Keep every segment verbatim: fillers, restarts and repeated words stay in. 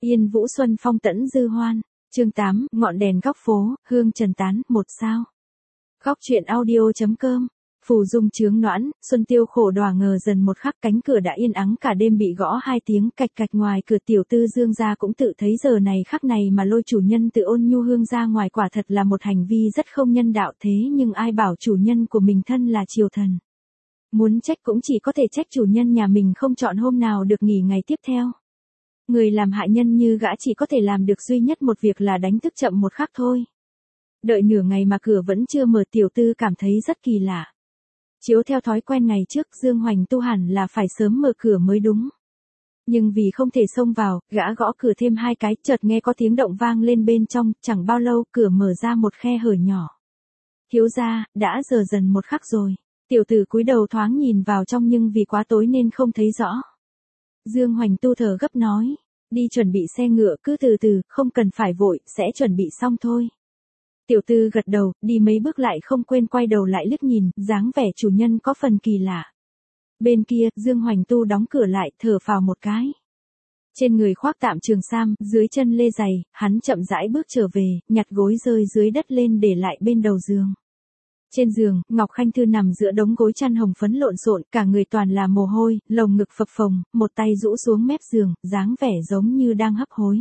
Yên Vũ Xuân Phong Tẫn Dư Hoan, chương tám, ngọn đèn góc phố, hương trần tán, một sao. Góc truyện audio.com, phù dung chướng noãn, Xuân Tiêu khổ đòa ngờ dần một khắc cánh cửa đã yên ắng cả đêm bị gõ hai tiếng cạch cạch ngoài cửa tiểu tư Dương gia cũng tự thấy giờ này khắc này mà lôi chủ nhân tự ôn nhu hương ra ngoài quả thật là một hành vi rất không nhân đạo thế nhưng ai bảo chủ nhân của mình thân là triều thần. Muốn trách cũng chỉ có thể trách chủ nhân nhà mình không chọn hôm nào được nghỉ ngày tiếp theo. Người làm hại nhân như gã chỉ có thể làm được duy nhất một việc là đánh thức chậm một khắc thôi. Đợi nửa ngày mà cửa vẫn chưa mở tiểu tư cảm thấy rất kỳ lạ. Chiếu theo thói quen ngày trước Dương Hoành tu hẳn là phải sớm mở cửa mới đúng. Nhưng vì không thể xông vào, gã gõ cửa thêm hai cái chợt nghe có tiếng động vang lên bên trong, chẳng bao lâu cửa mở ra một khe hở nhỏ. Thiếu gia, đã giờ dần một khắc rồi. Tiểu tử cúi đầu thoáng nhìn vào trong nhưng vì quá tối nên không thấy rõ. Dương Hoành tu thở gấp nói, đi chuẩn bị xe ngựa cứ từ từ, không cần phải vội, sẽ chuẩn bị xong thôi. Tiểu tư gật đầu, đi mấy bước lại không quên quay đầu lại liếc nhìn, dáng vẻ chủ nhân có phần kỳ lạ. Bên kia, Dương Hoành tu đóng cửa lại, thở phào một cái. Trên người khoác tạm trường sam, dưới chân lê giày, hắn chậm rãi bước trở về, nhặt gối rơi dưới đất lên để lại bên đầu giường. Trên giường, Ngọc Khanh Thư nằm giữa đống gối chăn hồng phấn lộn xộn, cả người toàn là mồ hôi, lồng ngực phập phồng, một tay rũ xuống mép giường, dáng vẻ giống như đang hấp hối.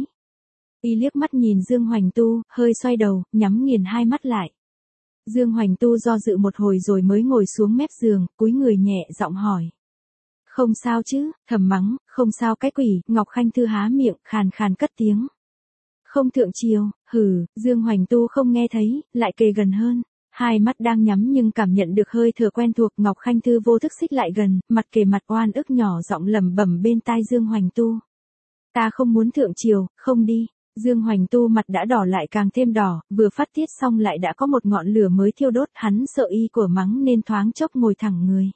Y liếc mắt nhìn Dương Hoành tu, hơi xoay đầu, nhắm nghiền hai mắt lại. Dương Hoành tu do dự một hồi rồi mới ngồi xuống mép giường, cúi người nhẹ giọng hỏi. Không sao chứ, thầm mắng, không sao cái quỷ, Ngọc Khanh Thư há miệng, khàn khàn cất tiếng. Không thượng triều, hừ, Dương Hoành tu không nghe thấy, lại kề gần hơn. Hai mắt đang nhắm nhưng cảm nhận được hơi thở quen thuộc, Ngọc Khanh Thư vô thức xích lại gần, mặt kề mặt oan ức nhỏ giọng lẩm bẩm bên tai Dương Hoành tu. Ta không muốn thượng triều, không đi. Dương Hoành tu mặt đã đỏ lại càng thêm đỏ, vừa phát tiết xong lại đã có một ngọn lửa mới thiêu đốt, hắn sợ y của mắng nên thoáng chốc ngồi thẳng người.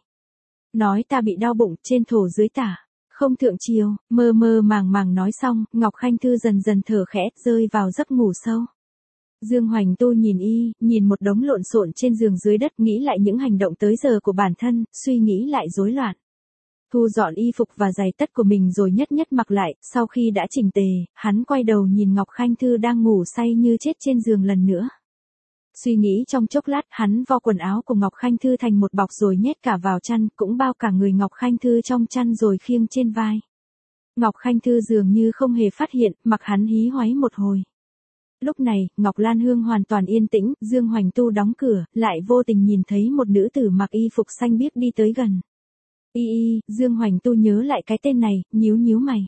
Nói ta bị đau bụng, trên thổ dưới tả, không thượng triều, mơ mơ màng màng nói xong, Ngọc Khanh Thư dần dần thở khẽ, rơi vào giấc ngủ sâu. Dương Hoành tu nhìn y, nhìn một đống lộn xộn trên giường dưới đất, nghĩ lại những hành động tới giờ của bản thân, suy nghĩ lại rối loạn. Thu dọn y phục và giày tất của mình rồi nhất nhất mặc lại, sau khi đã chỉnh tề, hắn quay đầu nhìn Ngọc Khanh Thư đang ngủ say như chết trên giường lần nữa. Suy nghĩ trong chốc lát, hắn vo quần áo của Ngọc Khanh Thư thành một bọc rồi nhét cả vào chăn, cũng bao cả người Ngọc Khanh Thư trong chăn rồi khiêng trên vai. Ngọc Khanh Thư dường như không hề phát hiện, mặc hắn hí hoáy một hồi. Lúc này, Ngọc Lan Hương hoàn toàn yên tĩnh, Dương Hoành tu đóng cửa, lại vô tình nhìn thấy một nữ tử mặc y phục xanh biếc đi tới gần. Y y, Dương Hoành tu nhớ lại cái tên này, nhíu nhíu mày.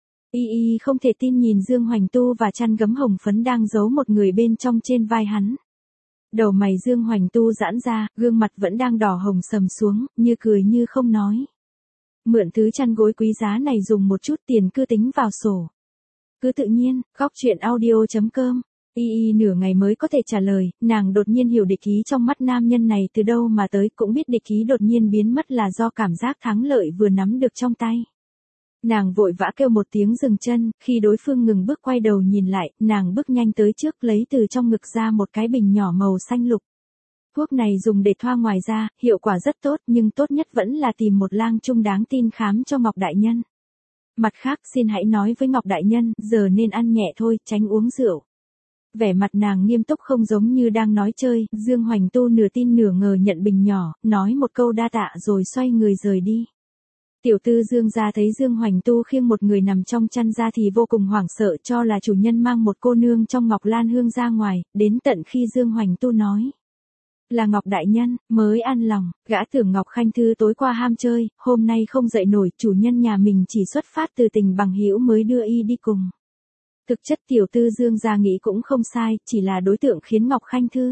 Y y không thể tin nhìn Dương Hoành tu và chăn gấm hồng phấn đang giấu một người bên trong trên vai hắn. Đầu mày Dương Hoành tu giãn ra, gương mặt vẫn đang đỏ hồng sầm xuống, như cười như không nói. Mượn thứ chăn gối quý giá này dùng một chút tiền cứ tính vào sổ. Cứ tự nhiên, góc truyện audio.com, y y nửa ngày mới có thể trả lời, nàng đột nhiên hiểu địch ý trong mắt nam nhân này từ đâu mà tới, cũng biết địch ý đột nhiên biến mất là do cảm giác thắng lợi vừa nắm được trong tay. Nàng vội vã kêu một tiếng dừng chân, khi đối phương ngừng bước quay đầu nhìn lại, nàng bước nhanh tới trước lấy từ trong ngực ra một cái bình nhỏ màu xanh lục. Thuốc này dùng để thoa ngoài da, hiệu quả rất tốt nhưng tốt nhất vẫn là tìm một lang trung đáng tin khám cho Ngọc Đại Nhân. Mặt khác xin hãy nói với Ngọc Đại Nhân, giờ nên ăn nhẹ thôi, tránh uống rượu. Vẻ mặt nàng nghiêm túc không giống như đang nói chơi, Dương Hoành tu nửa tin nửa ngờ nhận bình nhỏ, nói một câu đa tạ rồi xoay người rời đi. Tiểu tư Dương gia thấy Dương Hoành tu khiêng một người nằm trong chăn ra thì vô cùng hoảng sợ cho là chủ nhân mang một cô nương trong Ngọc Lan Hương ra ngoài, đến tận khi Dương Hoành tu nói. Là Ngọc Đại Nhân, mới an lòng, gã tưởng Ngọc Khanh Thư tối qua ham chơi, hôm nay không dậy nổi, chủ nhân nhà mình chỉ xuất phát từ tình bằng hữu mới đưa y đi cùng. Thực chất tiểu tư Dương gia nghĩ cũng không sai, chỉ là đối tượng khiến Ngọc Khanh Thư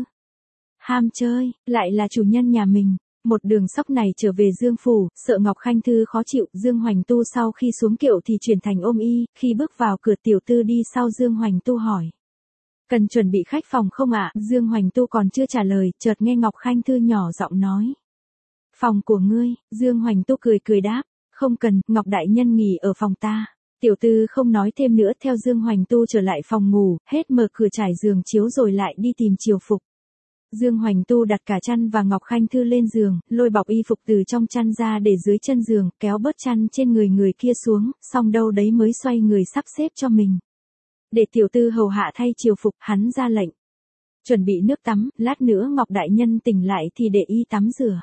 ham chơi, lại là chủ nhân nhà mình. Một đường sóc này trở về Dương phủ, sợ Ngọc Khanh Thư khó chịu, Dương Hoành tu sau khi xuống kiệu thì chuyển thành ôm y, khi bước vào cửa tiểu tư đi sau Dương Hoành tu hỏi. Cần chuẩn bị khách phòng không ạ? Dương Hoành tu còn chưa trả lời, chợt nghe Ngọc Khanh Thư nhỏ giọng nói. Phòng của ngươi, Dương Hoành tu cười cười đáp, không cần, Ngọc Đại Nhân nghỉ ở phòng ta. Tiểu tư không nói thêm nữa theo Dương Hoành tu trở lại phòng ngủ, hết mở cửa trải giường chiếu rồi lại đi tìm chiều phục. Dương Hoành tu đặt cả chăn và Ngọc Khanh Thư lên giường, lôi bọc y phục từ trong chăn ra để dưới chân giường, kéo bớt chăn trên người người kia xuống, xong đâu đấy mới xoay người sắp xếp cho mình. Để tiểu tư hầu hạ thay triều phục, hắn ra lệnh. Chuẩn bị nước tắm, lát nữa Ngọc Đại Nhân tỉnh lại thì để y tắm rửa.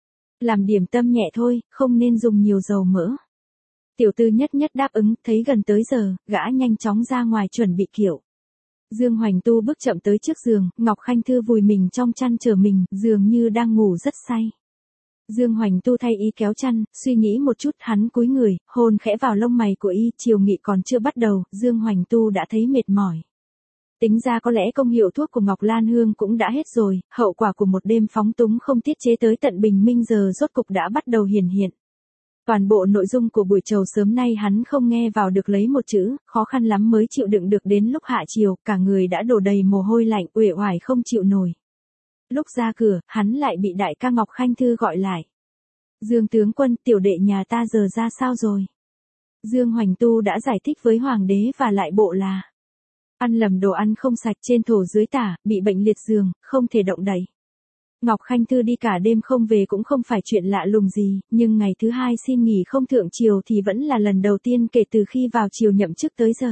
Làm điểm tâm nhẹ thôi, không nên dùng nhiều dầu mỡ. Tiểu tư nhất nhất đáp ứng, thấy gần tới giờ, gã nhanh chóng ra ngoài chuẩn bị kiệu. Dương Hoành Tu bước chậm tới trước giường, Ngọc Khanh Thư vùi mình trong chăn chờ mình, dường như đang ngủ rất say. Dương Hoành Tu thay y kéo chăn, suy nghĩ một chút, hắn cúi người, hôn khẽ vào lông mày của y, chiều nghị còn chưa bắt đầu, Dương Hoành Tu đã thấy mệt mỏi. Tính ra có lẽ công hiệu thuốc của Ngọc Lan Hương cũng đã hết rồi, hậu quả của một đêm phóng túng không tiết chế tới tận bình minh giờ rốt cục đã bắt đầu hiển hiện. Toàn bộ nội dung của buổi trầu sớm nay hắn không nghe vào được lấy một chữ, khó khăn lắm mới chịu đựng được đến lúc hạ chiều, cả người đã đổ đầy mồ hôi lạnh, uể oải không chịu nổi. Lúc ra cửa, hắn lại bị đại ca Ngọc Khanh Thư gọi lại. Dương tướng quân, tiểu đệ nhà ta giờ ra sao rồi? Dương Hoành Tu đã giải thích với hoàng đế và lại bộ là ăn lầm đồ ăn không sạch, trên thổ dưới tả, bị bệnh liệt giường, không thể động đậy. Ngọc Khanh Thư đi cả đêm không về cũng không phải chuyện lạ lùng gì, nhưng ngày thứ hai xin nghỉ không thượng triều thì vẫn là lần đầu tiên kể từ khi vào triều nhậm chức tới giờ.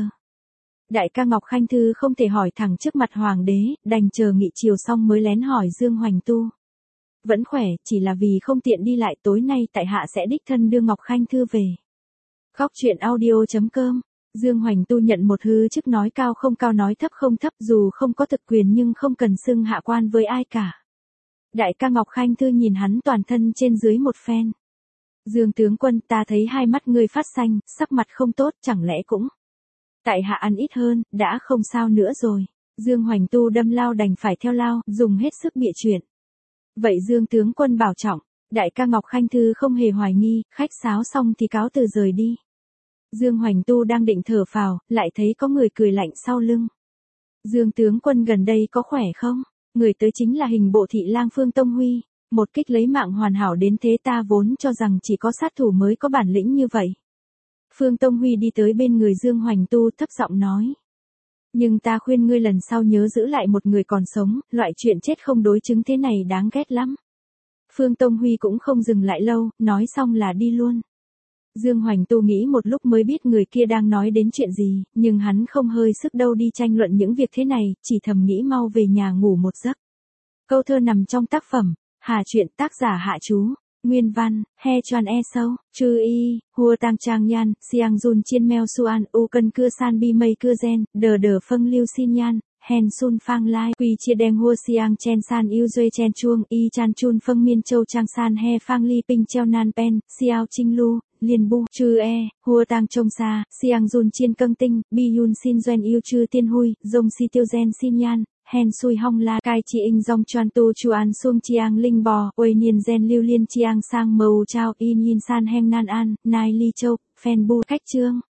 Đại ca Ngọc Khanh Thư không thể hỏi thẳng trước mặt hoàng đế, đành chờ nghị triều xong mới lén hỏi Dương Hoành Tu. Vẫn khỏe, chỉ là vì không tiện đi lại, tối nay tại hạ sẽ đích thân đưa Ngọc Khanh Thư về. Góc truyện audio chấm com. Dương Hoành Tu nhận một hư chức, nói cao không cao nói thấp không thấp, dù không có thực quyền nhưng không cần xưng hạ quan với ai cả. Đại ca Ngọc Khanh Thư nhìn hắn toàn thân trên dưới một phen. Dương tướng quân, ta thấy hai mắt ngươi phát xanh, sắc mặt không tốt, chẳng lẽ cũng tại hạ ăn ít hơn, đã không sao nữa rồi. Dương Hoành Tu đâm lao đành phải theo lao, dùng hết sức bịa chuyện. Vậy Dương tướng quân bảo trọng. Đại ca Ngọc Khanh Thư không hề hoài nghi, khách sáo xong thì cáo từ rời đi. Dương Hoành Tu đang định thở phào, lại thấy có người cười lạnh sau lưng. Dương tướng quân gần đây có khỏe không? Người tới chính là hình bộ thị lang Phương Tông Huy, một kích lấy mạng hoàn hảo đến thế, ta vốn cho rằng chỉ có sát thủ mới có bản lĩnh như vậy. Phương Tông Huy đi tới bên người Dương Hoành Tu thấp giọng nói. Nhưng ta khuyên ngươi lần sau nhớ giữ lại một người còn sống, loại chuyện chết không đối chứng thế này đáng ghét lắm. Phương Tông Huy cũng không dừng lại lâu, nói xong là đi luôn. Dương Hoành Tu nghĩ một lúc mới biết người kia đang nói đến chuyện gì, nhưng hắn không hơi sức đâu đi tranh luận những việc thế này, chỉ thầm nghĩ mau về nhà ngủ một giấc. Câu thơ nằm trong tác phẩm Hà Truyện, tác giả Hạ Chú, nguyên văn He Chuan E Sâu, Chư Y, Hua Tang Trang Nhan, Siang Jun Chiên Meo Suan, U Cân Cưa San Bi Mây Cưa Gen, Đờ Đờ Phân Lưu Xin Nhan, Hen Sun Phang Lai, Quy Chia Đen Hua Siang Chen San Yêu Duê Chen Chuông, Y Chan Chun Phân Miên Châu Trang San He Phang Ly Ping Treo Nan Pen, Xiao Trinh Lu, Liên Bu, Chư E, Hua Tang Trông Sa, Siang Jun Chiên Câng Tinh, Bi Yun Xin Doen Yêu Chư Tiên Hui, Dông Si Tiêu Gen Xin Nhan, Hen Sui Hong La, Cai Chi In Dong Chuan Tu Chuan Suông Chiang Linh Bò, Uê Niên Gen Lưu Liên Chiang Sang Mâu Chao In Yin San Heng Nan An, Nai Ly Châu, Phen Bu, Khách Trương.